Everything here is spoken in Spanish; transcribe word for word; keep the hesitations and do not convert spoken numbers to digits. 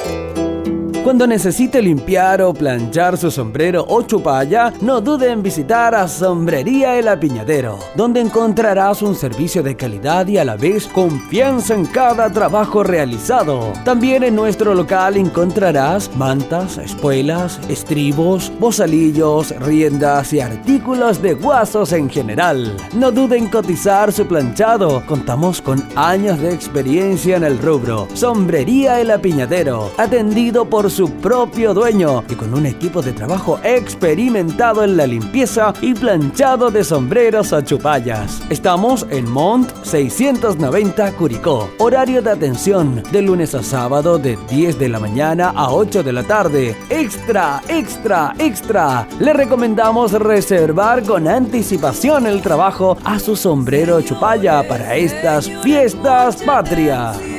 Cuando necesite limpiar o planchar su sombrero o chupalla, no dude en visitar a Sombrería El Apiñadero, donde encontrarás un servicio de calidad y a la vez confianza en cada trabajo realizado. También en nuestro local encontrarás mantas, espuelas, estribos, bozalillos, riendas y artículos de guasos en general. No dude en cotizar su planchado. Contamos con años de experiencia en el rubro. Sombrería El Apiñadero, atendido por su propio dueño y con un equipo de trabajo experimentado en la limpieza y planchado de sombreros a chupallas. Estamos en Mont seiscientos noventa Curicó. Horario de atención de lunes a sábado de diez de la mañana a ocho de la tarde. Extra, extra, extra. Le recomendamos reservar con anticipación el trabajo a su sombrero chupalla para estas fiestas patrias.